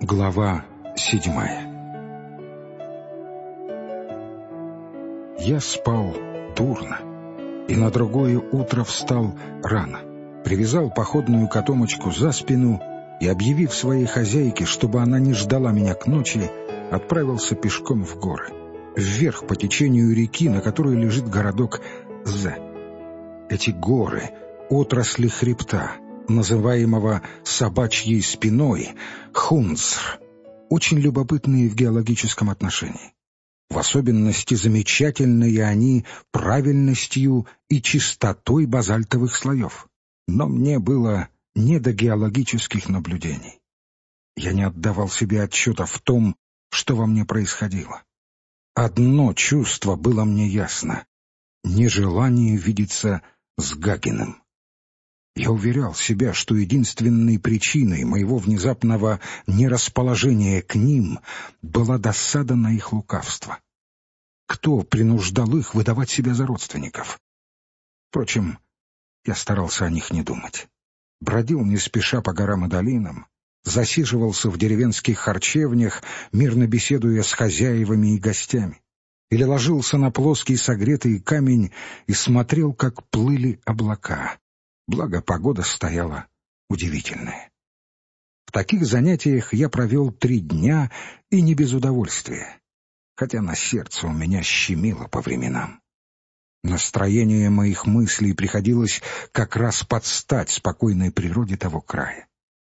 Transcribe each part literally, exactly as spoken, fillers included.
Глава седьмая. Я спал дурно, и на другое утро встал рано, привязал походную котомочку за спину и, объявив своей хозяйке, чтобы она не ждала меня к ночи, отправился пешком в горы, вверх по течению реки, на которой лежит городок З. Эти горы — отрасли хребта, называемого собачьей спиной, Хунцр, очень любопытные в геологическом отношении. В особенности замечательные они правильностью и чистотой базальтовых слоев. Но мне было не до геологических наблюдений. Я не отдавал себе отчета в том, что во мне происходило. Одно чувство было мне ясно — нежелание видеться с Гагиным. Я уверял себя, что единственной причиной моего внезапного нерасположения к ним была досада на их лукавство. Кто принуждал их выдавать себя за родственников? Впрочем, я старался о них не думать. Бродил не спеша по горам и долинам, засиживался в деревенских харчевнях, мирно беседуя с хозяевами и гостями, или ложился на плоский согретый камень и смотрел, как плыли облака. Благо, погода стояла удивительная. В таких занятиях я провел три дня, и не без удовольствия, хотя на сердце у меня щемило по временам. Настроение моих мыслей приходилось как раз под стать спокойной природе того края.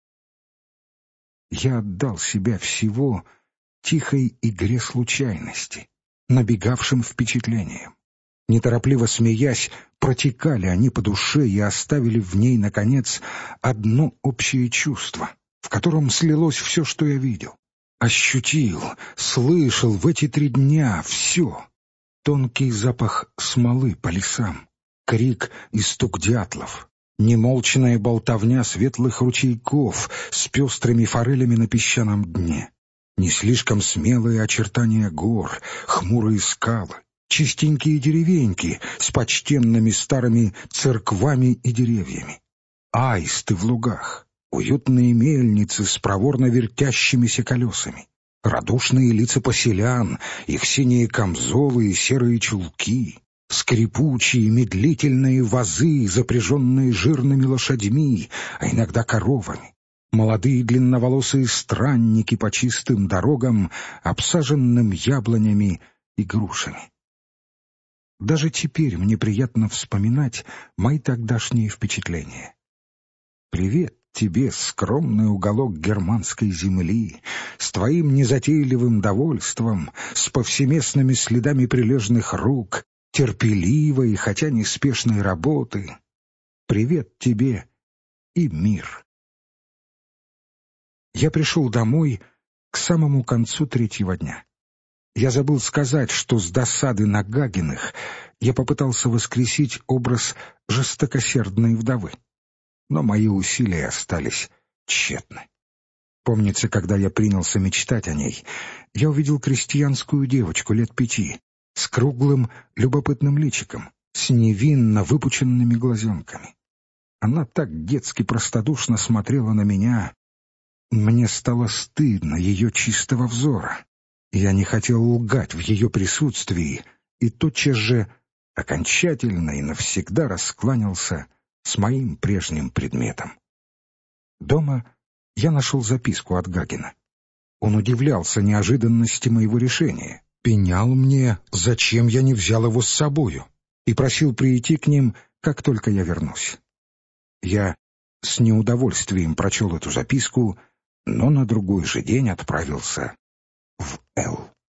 Я отдал себя всего тихой игре случайности, набегавшим впечатлениям. Неторопливо смеясь, протекали они по душе и оставили в ней, наконец, одно общее чувство, в котором слилось все, что я видел. Ощутил, слышал в эти три дня все. Тонкий запах смолы по лесам, крик и стук дятлов, немолчная болтовня светлых ручейков с пестрыми форелями на песчаном дне, не слишком смелые очертания гор, хмурые скалы, чистенькие деревеньки с почтенными старыми церквами и деревьями, аисты в лугах, уютные мельницы с проворно вертящимися колесами, радушные лица поселян, их синие камзолы и серые чулки, скрипучие медлительные возы, запряженные жирными лошадьми, а иногда коровами, молодые длинноволосые странники по чистым дорогам, обсаженным яблонями и грушами. Даже теперь мне приятно вспоминать мои тогдашние впечатления. Привет тебе, скромный уголок германской земли, с твоим незатейливым довольством, с повсеместными следами прилежных рук, терпеливой, хотя неспешной работы. Привет тебе и мир. Я пришел домой к самому концу третьего дня. Я забыл сказать, что с досады на Гагиных я попытался воскресить образ жестокосердной вдовы. Но мои усилия остались тщетны. Помнится, когда я принялся мечтать о ней, я увидел крестьянскую девочку лет пяти, с круглым любопытным личиком, с невинно выпученными глазенками. Она так детски простодушно смотрела на меня. Мне стало стыдно ее чистого взора. Я не хотел лгать в ее присутствии и тотчас же окончательно и навсегда раскланялся с моим прежним предметом. Дома я нашел записку от Гагина. Он удивлялся неожиданности моего решения, пенял мне, зачем я не взял его с собою, и просил прийти к ним, как только я вернусь. Я с неудовольствием прочел эту записку, но на другой же день отправился в Л.